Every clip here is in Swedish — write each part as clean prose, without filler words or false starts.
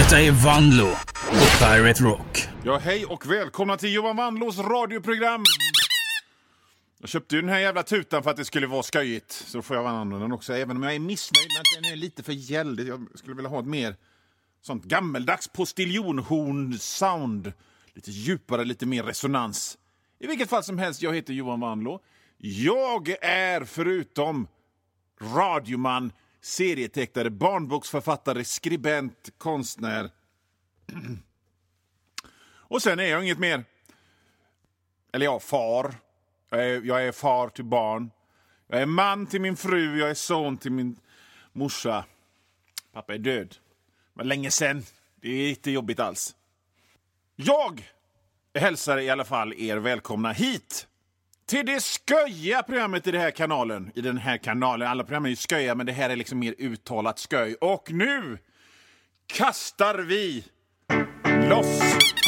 Detta är Vanlo på Pirate Rock. Ja, hej och välkomna till Johan Vanlos radioprogram. Jag köpte ju den här jävla tutan för att det skulle vara skojigt. Så får jag använda den också, även om jag är missnöjd med att den är lite för gäldig. Jag skulle vilja ha ett mer sånt gammeldags postiljonhorn-sound. Lite djupare, lite mer resonans. I vilket fall som helst, jag heter Johan Vanlo. Jag är förutom radioman, serietecknare, barnboksförfattare, skribent, konstnär. Och sen är jag inget mer. Eller ja, far. Jag är far till barn. Jag är man till min fru. Jag är son till min morsa. Pappa är död. Det var länge sedan. Det är inte jobbigt alls. Jag hälsar i alla fall er välkomna hit. Till det sköja programmet i den här kanalen. I den här kanalen. Alla program är ju sköja, men det här är liksom mer uttalat sköj. Och nu kastar vi loss.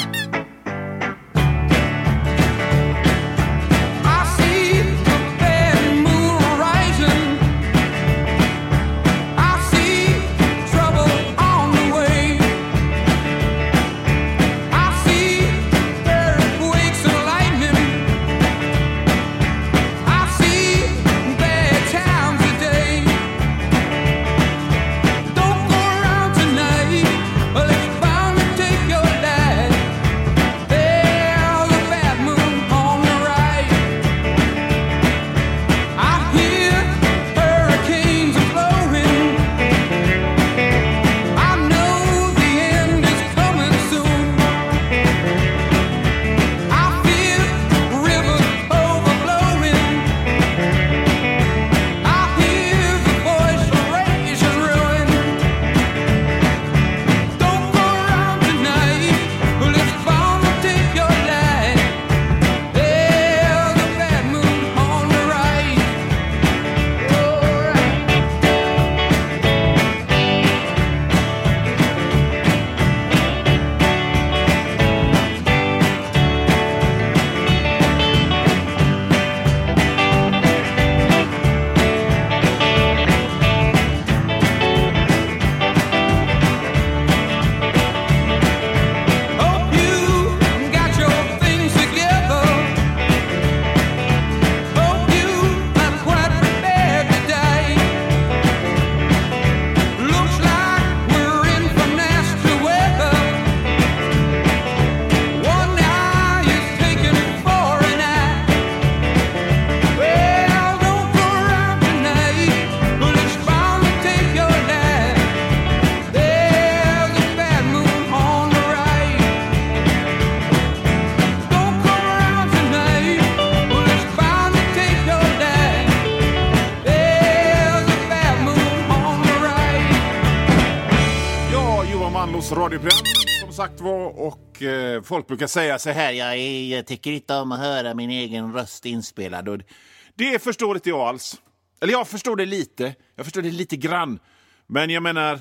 Radioprogram, som sagt var, och folk brukar säga så här: jag tycker inte om att höra min egen röst inspelad, och det förstår inte jag alls. Eller jag förstår det lite grann, men jag menar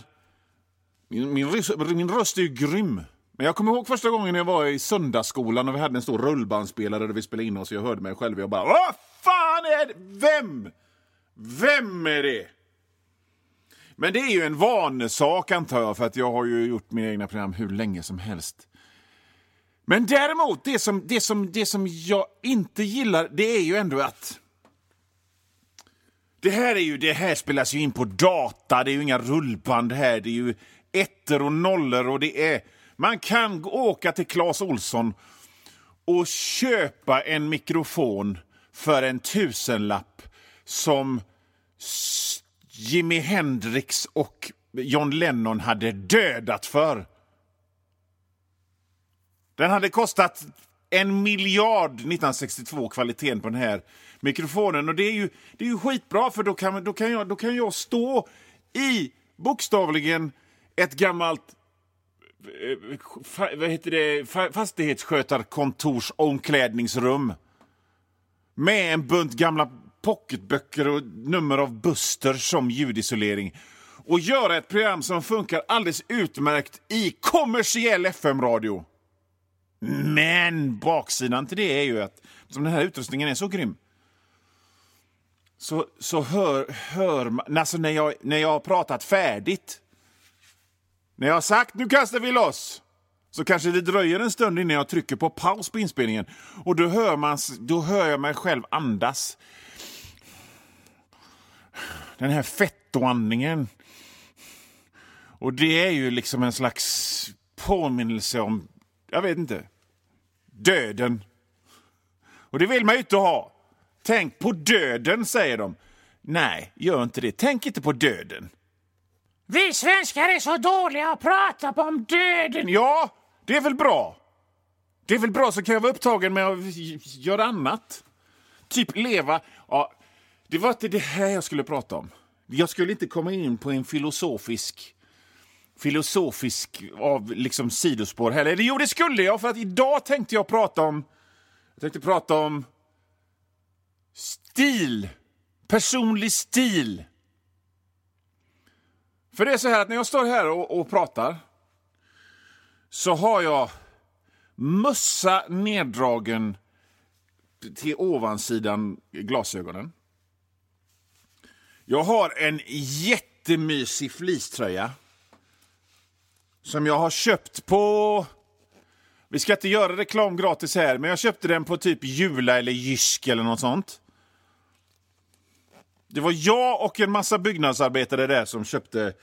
min röst är ju grym. Men jag kommer ihåg första gången jag var i söndagsskolan och vi hade en stor rullbandspelare där vi spelade in oss, och jag hörde mig själv och jag bara, vad fan är det? Vem är det? Men det är ju en vanesak, antar jag, för att jag har ju gjort mina egna program hur länge som helst. Men däremot, det som jag inte gillar, det är ju ändå att det här spelas ju in på data, det är ju inga rullband här, det är ju ettor och nollor, och man kan åka till Clas Ohlson och köpa en mikrofon för 1000-lapp som Jimi Hendrix och John Lennon hade dödat för. Den hade kostat 1 miljard 1962, kvaliteten på den här mikrofonen. Och det är ju skitbra, för då kan jag stå i bokstavligen ett gammalt fastighetsskötarkontors omklädningsrum med en bunt gamla pocketböcker och nummer av Buster som ljudisolering, och göra ett program som funkar alldeles utmärkt i kommersiell FM-radio. Men baksidan till det är ju att som den här utrustningen är så grym, så hör man, alltså när jag har pratat färdigt, När jag har sagt nu kastar vi loss, så kanske det dröjer en stund innan jag trycker på paus på inspelningen. Och då hör jag mig själv andas. Den här fettoandningen. Och det är ju liksom en slags påminnelse om, jag vet inte, döden. Och det vill man ju inte ha. Tänk på döden, säger de. Nej, gör inte det. Tänk inte på döden. Vi svenskar är så dåliga att prata om döden. Ja, det är väl bra. Det är väl bra, så kan jag vara upptagen med att göra annat. Typ leva. Ja, det var inte det här jag skulle prata om. Jag skulle inte komma in på en filosofisk av liksom sidospår heller. Jo, det skulle jag, för att idag tänkte jag prata om stil. Personlig stil. För det är så här att när jag står här och pratar, så har jag mössa neddragen till ovansidan glasögonen. Jag har en jättemysig fleecetröja som jag har köpt på... Vi ska inte göra reklam gratis här, men jag köpte den på typ Jula eller Jysk eller något sånt. Det var jag och en massa byggnadsarbetare där som köpte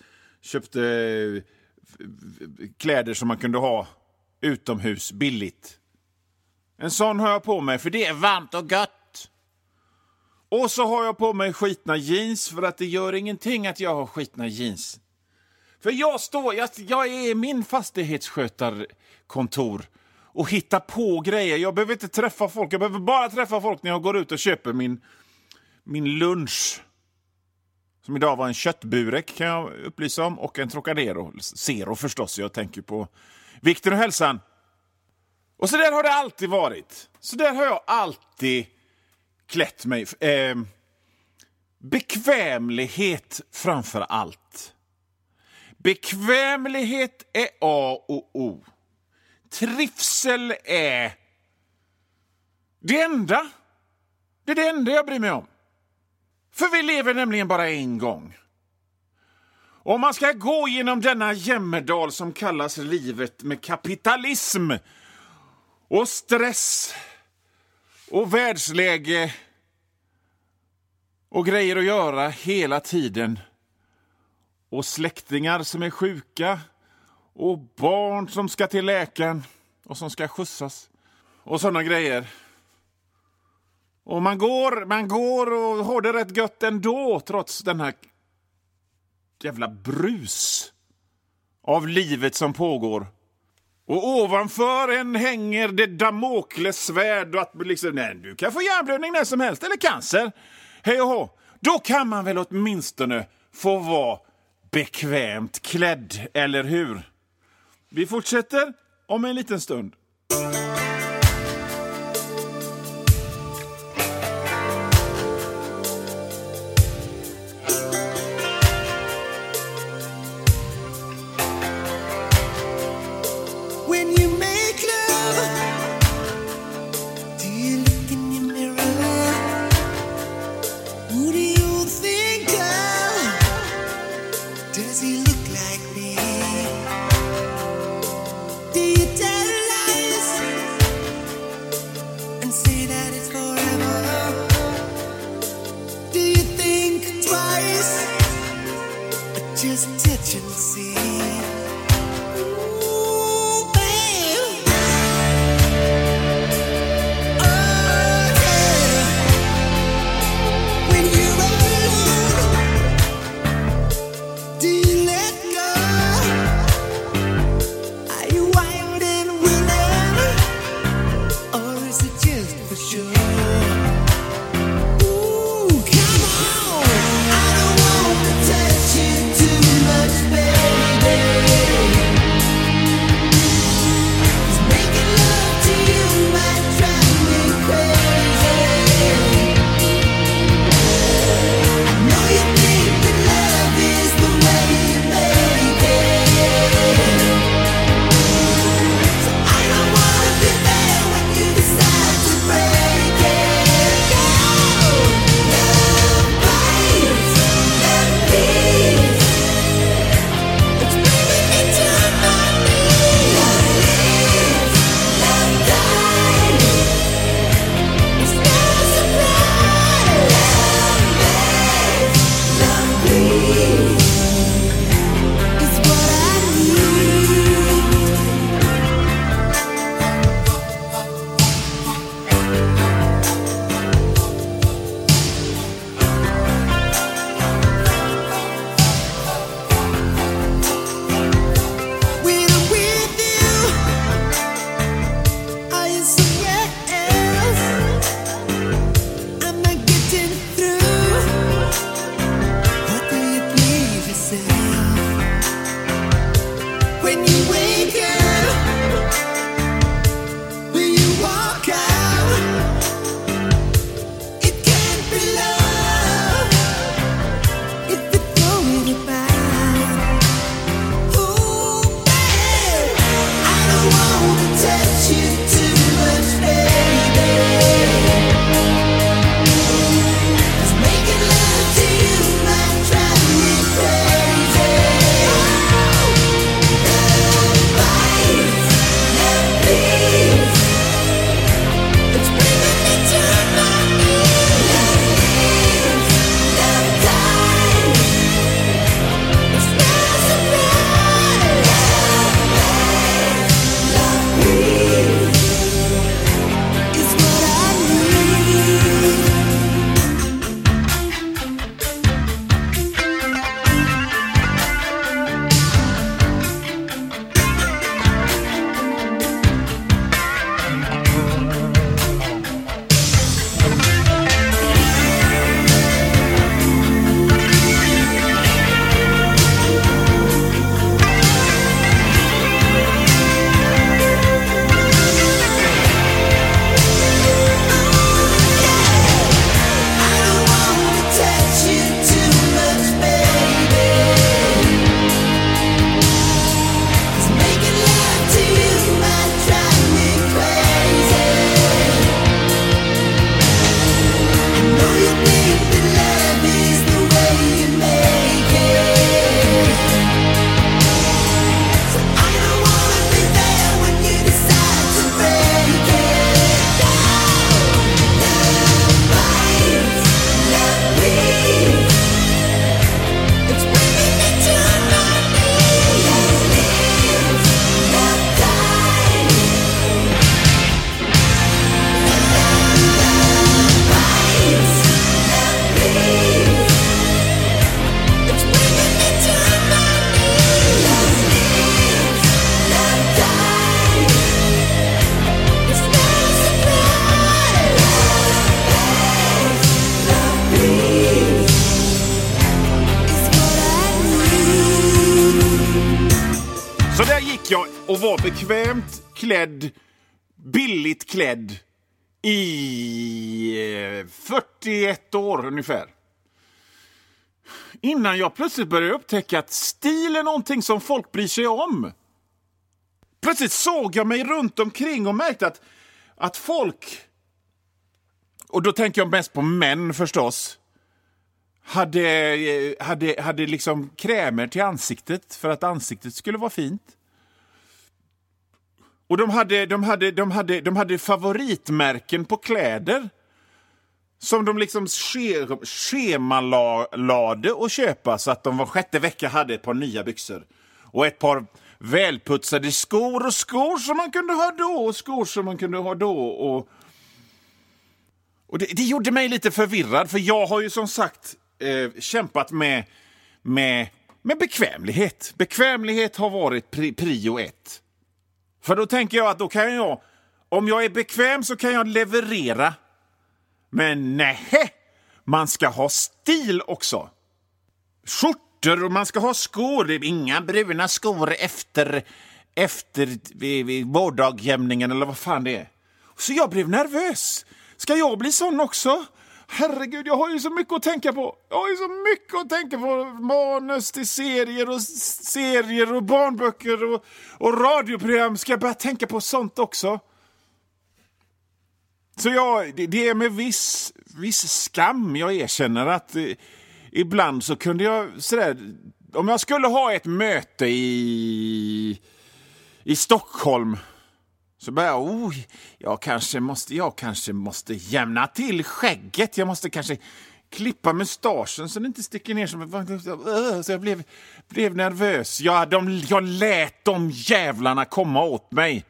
kläder som man kunde ha utomhus billigt. En sån har jag på mig för det är varmt och gött. Och så har jag på mig skitna jeans, för att det gör ingenting att jag har skitna jeans. För jag är i min fastighetsskötarkontor och hittar på grejer. Jag behöver inte träffa folk. Jag behöver bara träffa folk när jag går ut och köper min lunch. Som idag var en köttburek, kan jag upplysa om. Och en Trocadero. Zero förstås, jag tänker på vikten och hälsan. Och så där har det alltid varit. Så där har jag alltid klätt mig. Bekvämlighet framför allt. Bekvämlighet är A och O. Trivsel är det enda. Det är det enda jag bryr mig om. För vi lever nämligen bara en gång. Om man ska gå genom denna jämmerdal som kallas livet med kapitalism och stress och världsläge och grejer att göra hela tiden, och släktingar som är sjuka och barn som ska till läkaren och som ska skjutsas och sådana grejer. Och man går och har det rätt gött ändå, trots den här jävla brus av livet som pågår. Och ovanför en hänger det Damoklessvärd och att liksom, nej, du kan få hjärnblödning när som helst, eller cancer. Hej och hå. Då kan man väl åtminstone få vara bekvämt klädd, eller hur? Vi fortsätter om en liten stund. Baby och var bekvämt klädd, billigt klädd i 41 år ungefär. Innan jag plötsligt började upptäcka att stil är någonting som folk bryr sig om. Plötsligt såg jag mig runt omkring och märkte att folk, och då tänker jag mest på män förstås, hade liksom krämer till ansiktet för att ansiktet skulle vara fint. Och de hade favoritmärken på kläder som de liksom schemalade och köpa, så att de var 6:e vecka hade ett par nya byxor och ett par välputsade skor och skor som man kunde ha då och skor som man kunde ha då. Och det gjorde mig lite förvirrad, för jag har ju som sagt kämpat med bekvämlighet. Bekvämlighet har varit prio 1. För då tänker jag att då kan jag, om jag är bekväm så kan jag leverera. Men nej, man ska ha stil också. Skjortor och man ska ha skor. Det är inga bruna skor efter vårdagjämningen eller vad fan det är. Så jag blev nervös. Ska jag bli sån också? Herregud, jag har ju så mycket att tänka på. Manus till serier och barnböcker och radioprogram. Ska jag börja tänka på sånt också? Så det är med viss skam jag erkänner att ibland så kunde jag sådär, om jag skulle ha ett möte i Stockholm, så bara jag kanske måste jämna till skägget. Jag måste kanske klippa mustaschen så den inte sticker ner så jag blev nervös. Jag lät de jävlarna komma åt mig.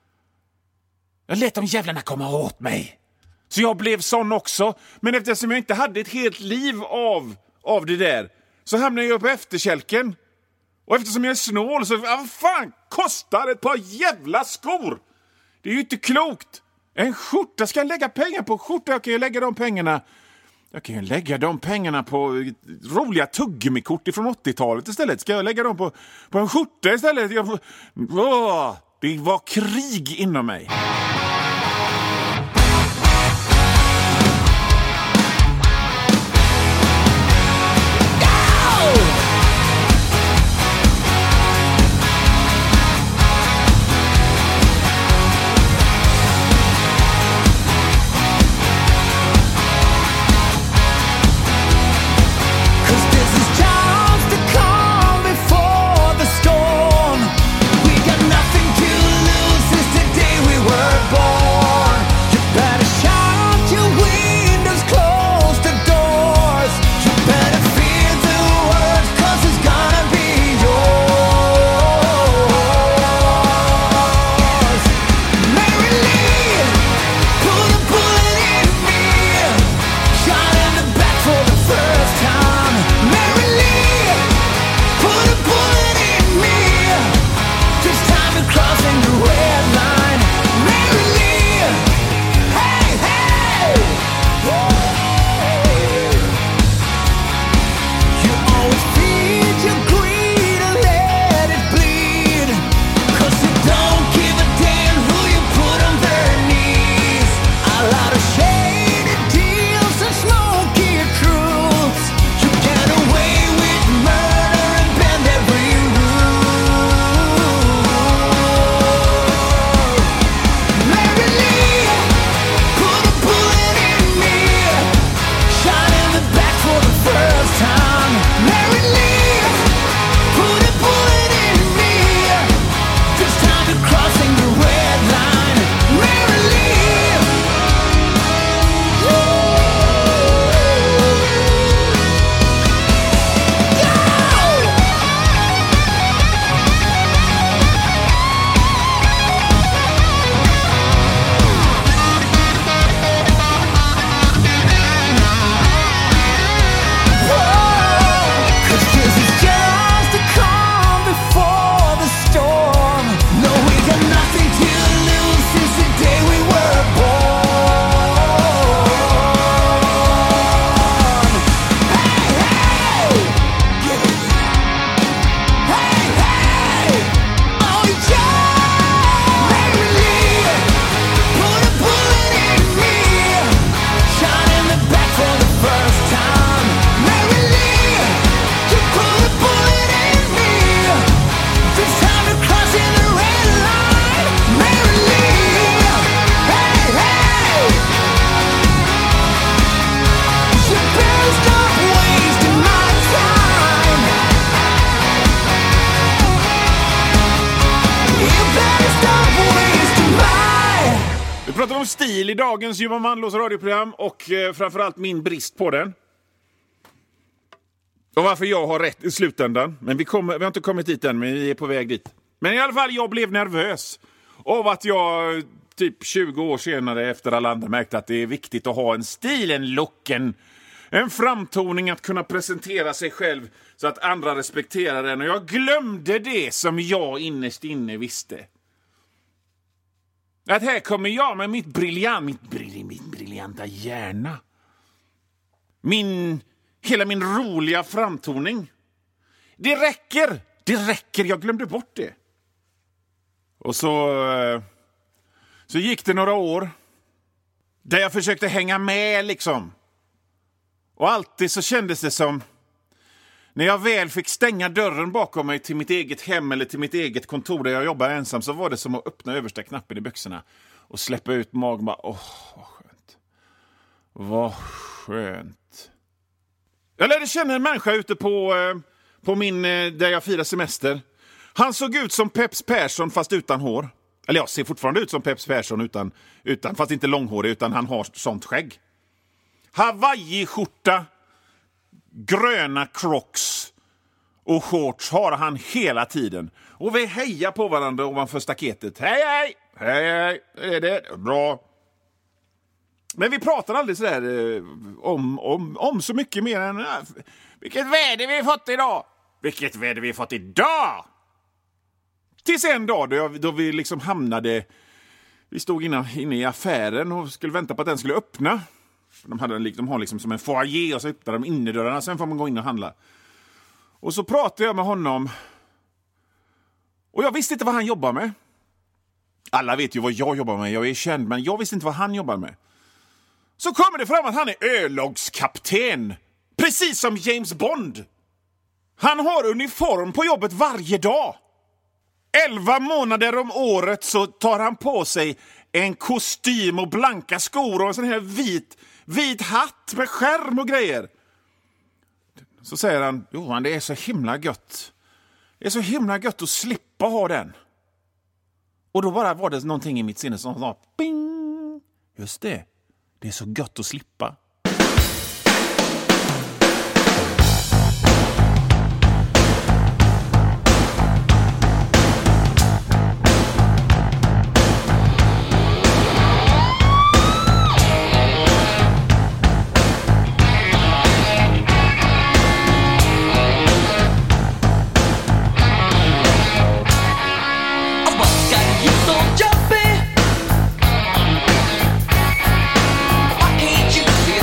Så jag blev sån också. Men eftersom jag inte hade ett helt liv av det där, så hamnade jag på efterkälken. Och eftersom jag är snål så, vad fan kostar ett par jävla skor? Det är ju inte klokt. En skjorta, ska jag lägga pengar på skjorta? Jag kan ju lägga de pengarna på roliga tuggummikort från 80-talet istället. Ska jag lägga dem på en skjorta istället? Det var krig inom mig. Today we were pratar om stil i dagens Johan Manlås radioprogram och framförallt min brist på den. Och varför jag har rätt i slutändan. Men vi har inte kommit dit än, men vi är på väg dit. Men i alla fall, jag blev nervös av att jag typ 20 år senare efter alla andra märkte att det är viktigt att ha en stil, en look, en framtoning, att kunna presentera sig själv så att andra respekterar den. Och jag glömde det som jag innerst inne visste. Att här kommer jag med mitt briljanta hjärna. Hela min roliga framtoning. Det räcker, jag glömde bort det. Och så gick det några år där jag försökte hänga med liksom. Och alltid så kändes det som, när jag väl fick stänga dörren bakom mig till mitt eget hem eller till mitt eget kontor där jag jobbar ensam, så var det som att öppna översta knappen i byxorna och släppa ut magen. Vad skönt. Vad skönt. Jag lärde känna en människa ute på min, där jag firar semester. Han såg ut som Peps Persson fast utan hår. Eller jag ser fortfarande ut som Peps Persson utan fast inte långhårig, utan han har sånt skägg. Hawaii-skjorta, gröna Crocs och shorts har han hela tiden. Och vi hejar på varandra ovanför staketet. Hej, är det bra? Men vi pratar aldrig sådär om så mycket mer än vilket väder vi har fått idag. Vilket väder vi har fått idag? Tills en dag då vi liksom hamnade, vi stod inne i affären och skulle vänta på att den skulle öppna. De har liksom som en foyer och så öppnar de innerdörrarna, sen får man gå in och handla. Och så pratade jag med honom och jag visste inte vad han jobbar med. Alla vet ju vad jag jobbar med, jag är känd, men jag visste inte vad han jobbar med. Så kommer det fram att han är örlogskapten, precis som James Bond. Han har uniform på jobbet varje dag. 11 månader om året så tar han på sig en kostym och blanka skor och en sån här vit hatt med skärm och grejer. Så säger han, Johan, det är så himla gött. Det är så himla gött att slippa ha den. Och då bara var det någonting i mitt sinne som sa, ping! Just det, det är så gött att slippa. Why can't you see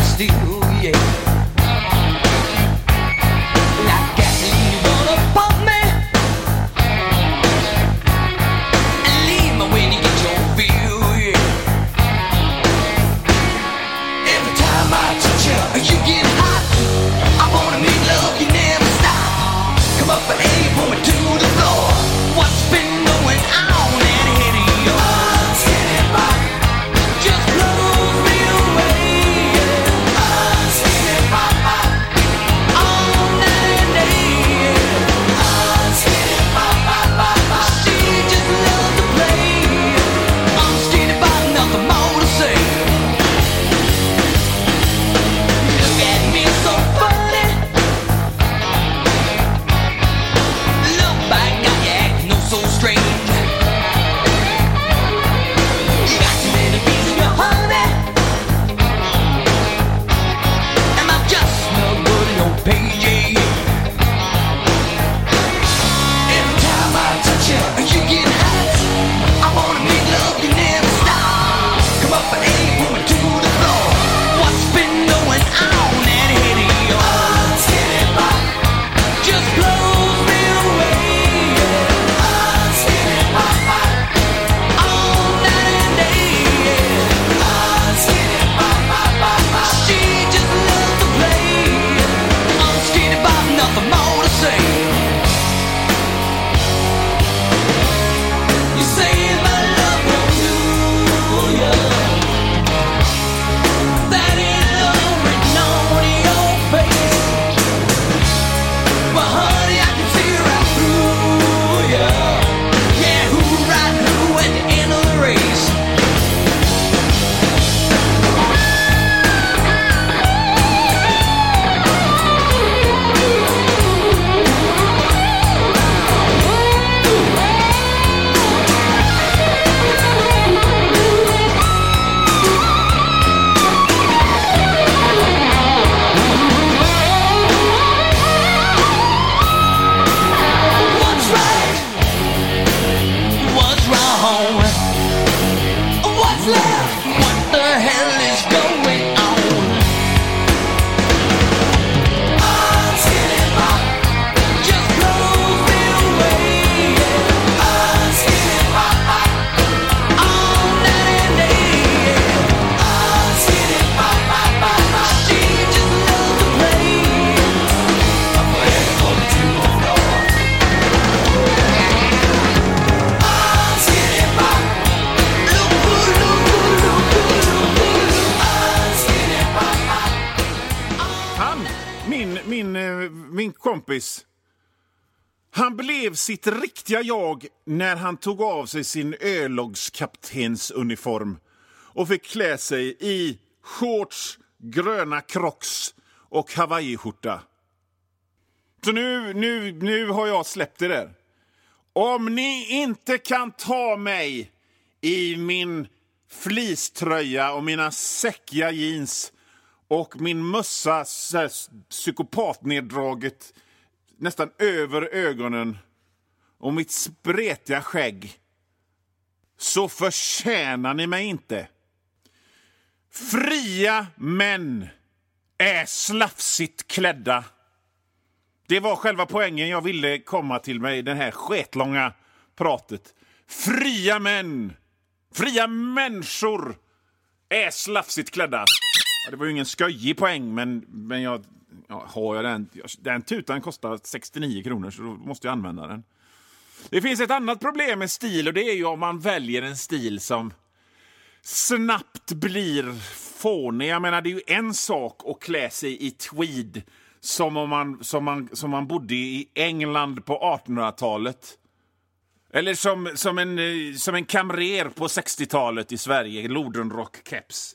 min kompis, han blev sitt riktiga jag när han tog av sig sin örlogskaptensuniform och fick klä sig i shorts, gröna crocs och hawaiiskjorta. Så nu har jag släppt det där. Om ni inte kan ta mig i min fleecetröja och mina säckiga jeans och min mössa psykopatneddraget nästan över ögonen och mitt spretiga skägg, så förtjänar ni mig inte. Fria män är slafsigt klädda. Det var själva poängen jag ville komma till mig i den här sketlånga pratet. Fria män, fria människor är slafsigt klädda. Ja, det var ju ingen skojig poäng, men har jag den tutan kostar 69 kronor, så då måste jag använda den. Det finns ett annat problem med stil, och det är ju om man väljer en stil som snabbt blir fånig. Jag menar, det är ju en sak att klä sig i tweed som om man bodde i England på 1800-talet. Eller som en kamrer på 60-talet i Sverige, Lodenrock-keps.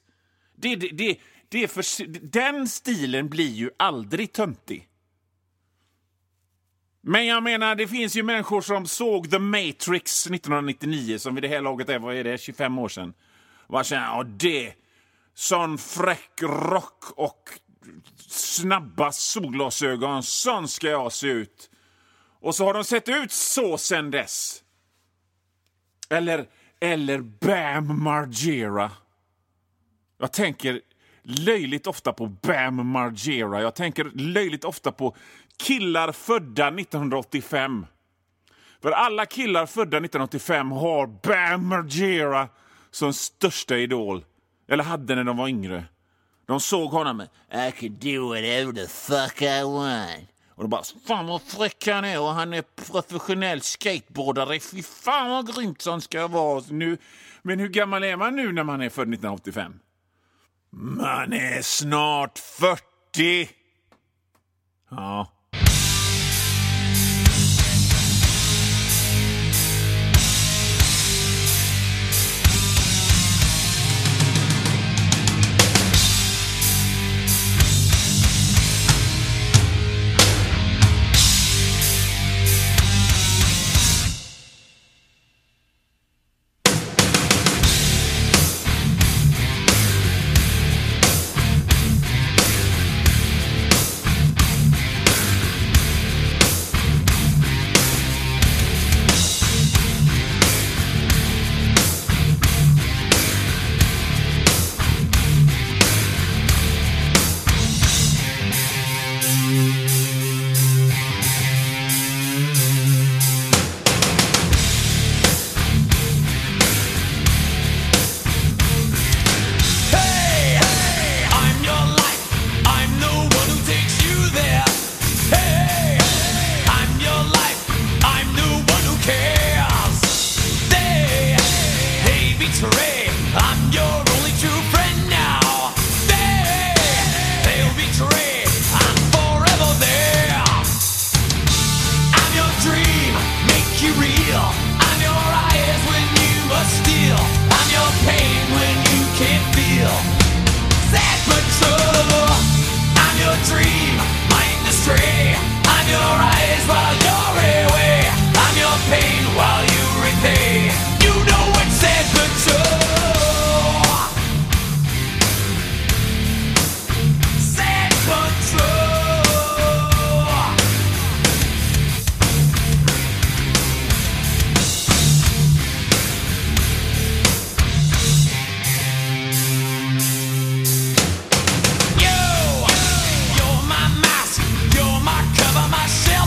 Den stilen blir ju aldrig töntig. Men jag menar, det finns ju människor som såg The Matrix 1999, som vid det här laget är, vad är det, 25 år sedan. Och känner, det sån fräck rock och snabba solglasögon, sån ska jag se ut. Och så har de sett ut så sen dess. Eller Bam Margera. Jag tänker löjligt ofta på Bam Margera. Jag tänker löjligt ofta på killar födda 1985. För alla killar födda 1985 har Bam Margera som största idol. Eller hade när de var yngre. De såg honom med I could do whatever the fuck I want. Och de bara, fan vad fräck han är, och han är professionell skateboardare. Fy fan vad grymt han ska vara nu. Men hur gammal är man nu när man är född 1985? Man är snart 40. Ja. You're my mask, you're my cover, my shelter.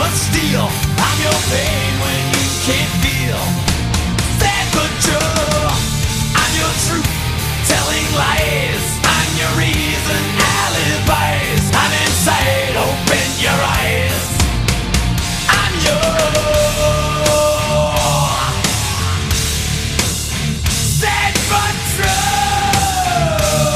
but still I'm your pain when you can't feel. Sad but true, I'm your truth, telling lies. I'm your reason, alibis. I'm inside, open your eyes. I'm sad but true.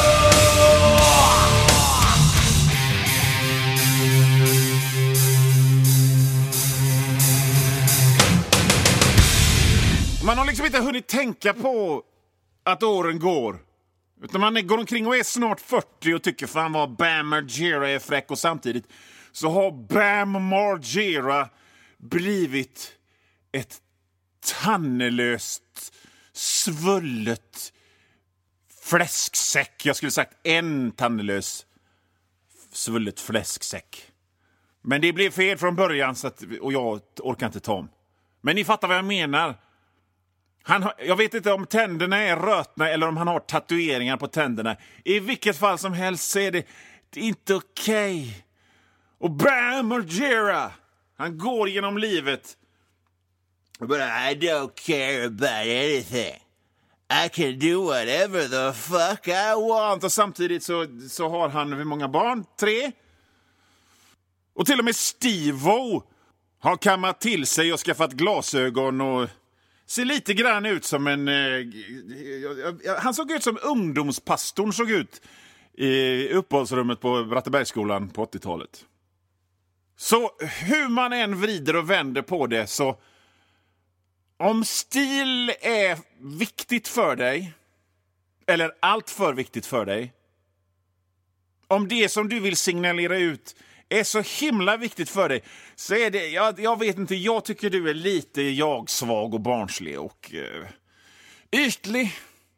Man har liksom inte hunnit tänka på att åren går. Utan man går omkring och är snart 40 och tycker fan vad Bam Margera är fräck. Och samtidigt så har Bam Margera blivit ett tannelöst, svullet fläsksäck. Jag skulle sagt en tannelös, svullet fläsksäck. Men det blev fel från början så att, och jag orkar inte ta om. Men ni fattar vad jag menar. Jag vet inte om tänderna är rötna eller om han har tatueringar på tänderna. I vilket fall som helst så är det inte okej. Och Bam Margera, han går genom livet. But I don't care about anything. I can do whatever the fuck I want. Och samtidigt så har han hur många barn? 3? Och till och med Steve-O har kammat till sig och skaffat glasögon och ser lite grann ut som en... han såg ut som ungdomspastorn såg ut i uppehållsrummet på Brattebergsskolan på 80-talet. Så hur man än vrider och vänder på det så... Om stil är viktigt för dig, eller allt för viktigt för dig, om det som du vill signalera ut är så himla viktigt för dig, så är det, jag vet inte, jag tycker du är lite jag-svag och barnslig och ytlig.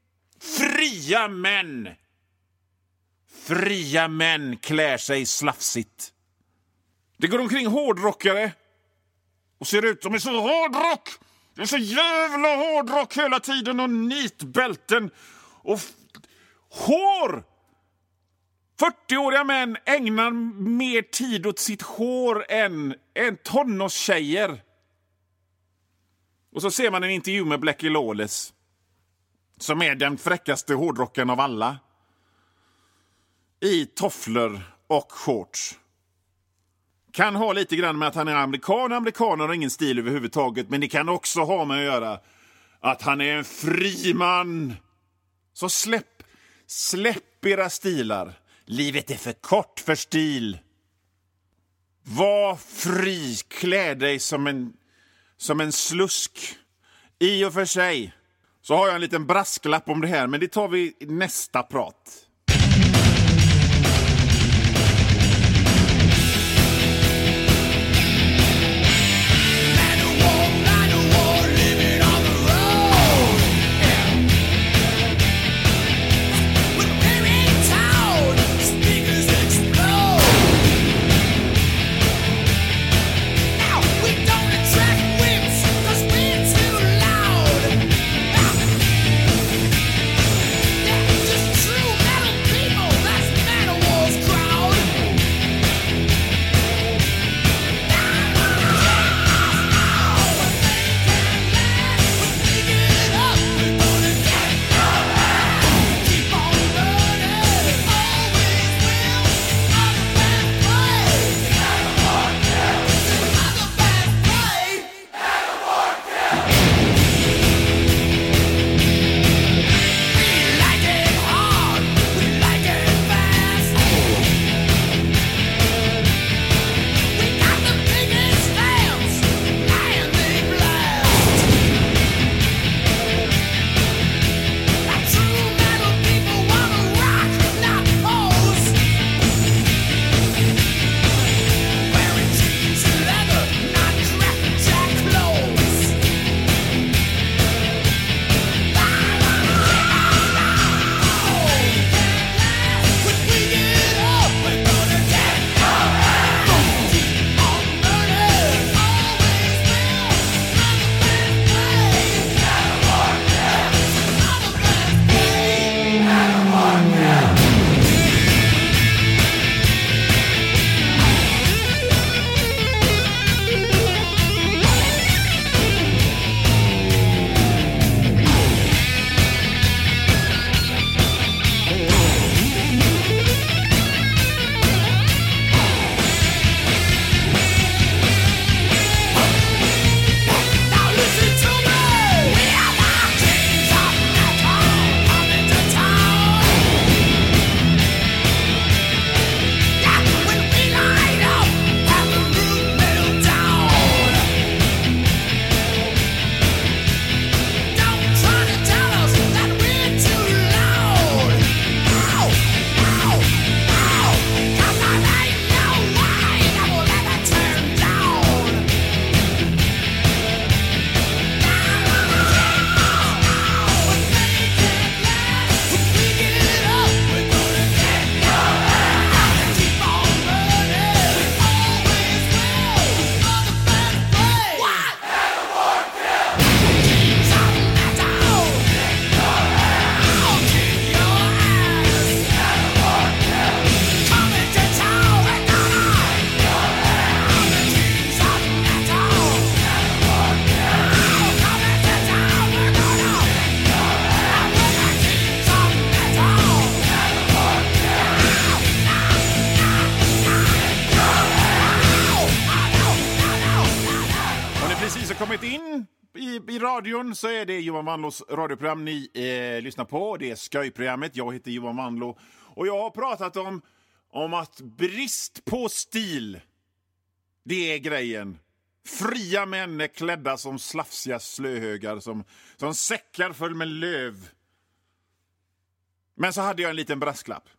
Fria män klär sig slafsigt. Det går omkring hårdrockare och ser ut som är så hårdrock. Det är så jävla hårdrock hela tiden och nitbälten och hår. 40-åriga män ägnar mer tid åt sitt hår än tonårstjejer. Och så ser man en intervju med Blackie Lawless, som är den fräckaste hårdrocken av alla. I tofflor och shorts. Kan ha lite grann med att han är amerikaner har ingen stil överhuvudtaget. Men det kan också ha med att göra att han är en fri man. Så släpp era stilar. Livet är för kort för stil. Var fri, klä dig som en slusk. I och för sig så har jag en liten brasklapp om det här, men det tar vi i nästa prat. True metal kommit in i radion så är det Johan Wanlås radioprogram ni lyssnar på. Det är Sköjprogrammet. Jag heter Johan Wanlå och jag har pratat om att brist på stil, det är grejen. Fria män är klädda som slafsiga slöhögar som säckar full med löv. Men så hade jag en liten brasklapp.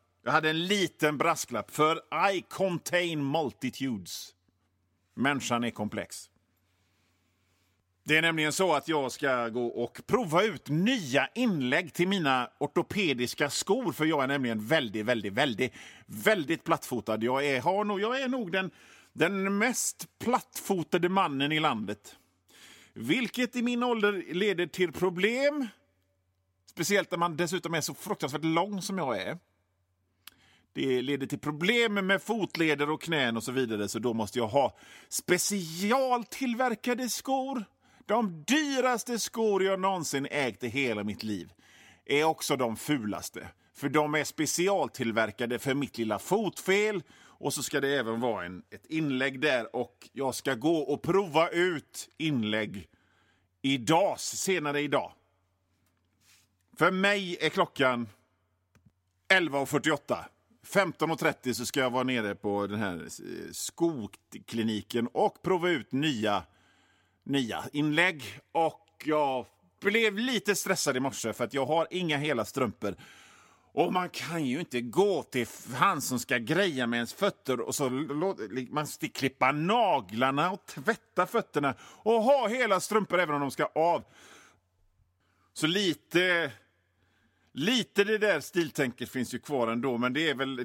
För I contain multitudes. Människan är komplex. Det är nämligen så att jag ska gå och prova ut nya inlägg till mina ortopediska skor. För jag är nämligen väldigt plattfotad. Jag är nog den mest plattfotade mannen i landet. Vilket i min ålder leder till problem. Speciellt när man dessutom är så fruktansvärt lång som jag är. Det leder till problem med fotleder och knän och så vidare. Så då måste jag ha specialtillverkade skor. De dyraste skor jag någonsin ägt i hela mitt liv är också de fulaste. För de är specialtillverkade för mitt lilla fotfel. Och så ska det även vara ett inlägg där. Och jag ska gå och prova ut inlägg senare idag. För mig är klockan 11:48. 15:30 så ska jag vara nere på den här skokliniken och prova ut nya inlägg. Och jag blev lite stressad i morse för att jag har inga hela strumpor. Och man kan ju inte gå till han som ska greja med ens fötter och så man ska klippa naglarna och tvätta fötterna och ha hela strumpor även om de ska av. Så lite det där stiltänket finns ju kvar ändå, men det är väl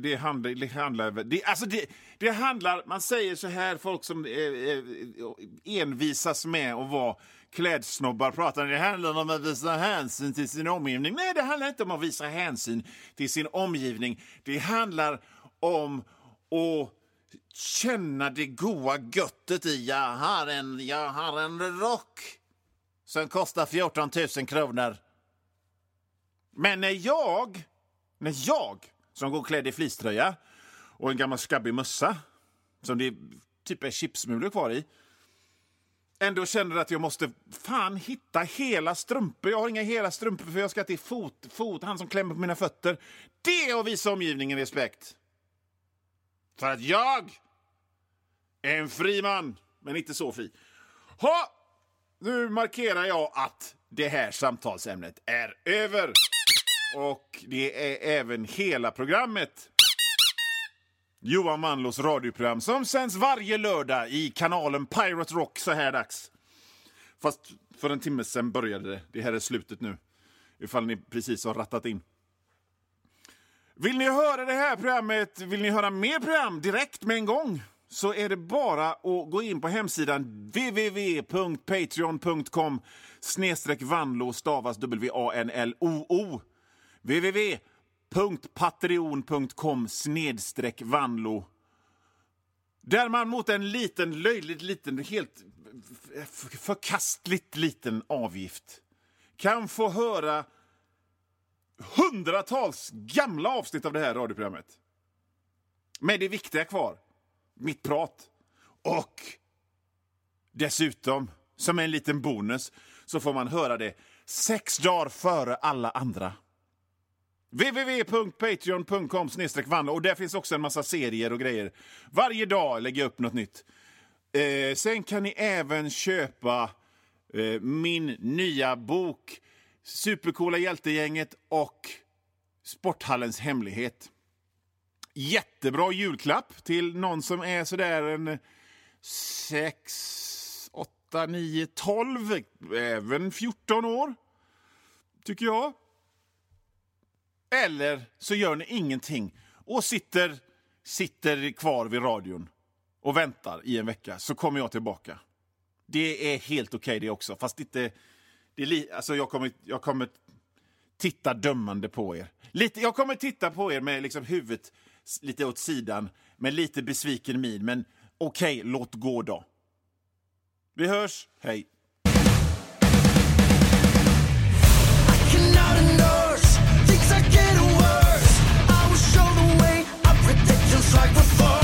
det handlar man säger så här, folk som envisas med att vara klädsnobbar pratar, det handlar om att visa hänsyn till sin omgivning. Nej, det handlar inte om att visa hänsyn till sin omgivning. Det handlar om att känna det goda göttet i jag har en rock som kostar 14 000 kronor. Men när jag som går klädd i fleecetröja och en gammal skabbig mössa som det typ är chipsmulor kvar i, ändå känner att jag måste hitta hela strumpor. Jag har inga hela strumpor för jag ska till fot han som klämmer på mina fötter. Det är att visa omgivningen respekt. För att jag är en fri man, men inte så fri. Nu markerar jag att det här samtalsämnet är över. Och det är även hela programmet. Johan Wanlås radioprogram som sänds varje lördag i kanalen Pirate Rock så här dags. Fast för en timme sedan började det. Det här är slutet nu. Ifall ni precis har rattat in. Vill ni höra det här programmet, vill ni höra mer program direkt med en gång, så är det bara att gå in på hemsidan www.patreon.com/Wanlå stavas WANLOO. www.patreon.com/Wanlå. Där man mot en löjligt liten, helt förkastligt liten avgift kan få höra hundratals gamla avsnitt av det här radioprogrammet. Men det viktiga kvar, mitt prat. Och dessutom, som en liten bonus, så får man höra det 6 dagar före alla andra. www.patreon.com/Wanlå. Och där finns också en massa serier och grejer. Varje dag lägger jag upp något nytt. Sen kan ni även köpa min nya bok Supercoola hjältegänget och Sporthallens hemlighet. Jättebra julklapp till någon som är sådär en 6, 8, 9, 12, även 14 år. Tycker jag. Eller så gör ni ingenting och sitter kvar vid radion och väntar i en vecka, så kommer jag tillbaka. Det är helt okej det också, fast inte alltså jag kommer titta dömande på er. Jag kommer titta på er med liksom huvudet lite åt sidan med lite besviken min, men okej, låt gå då. Vi hörs, hej. Like before.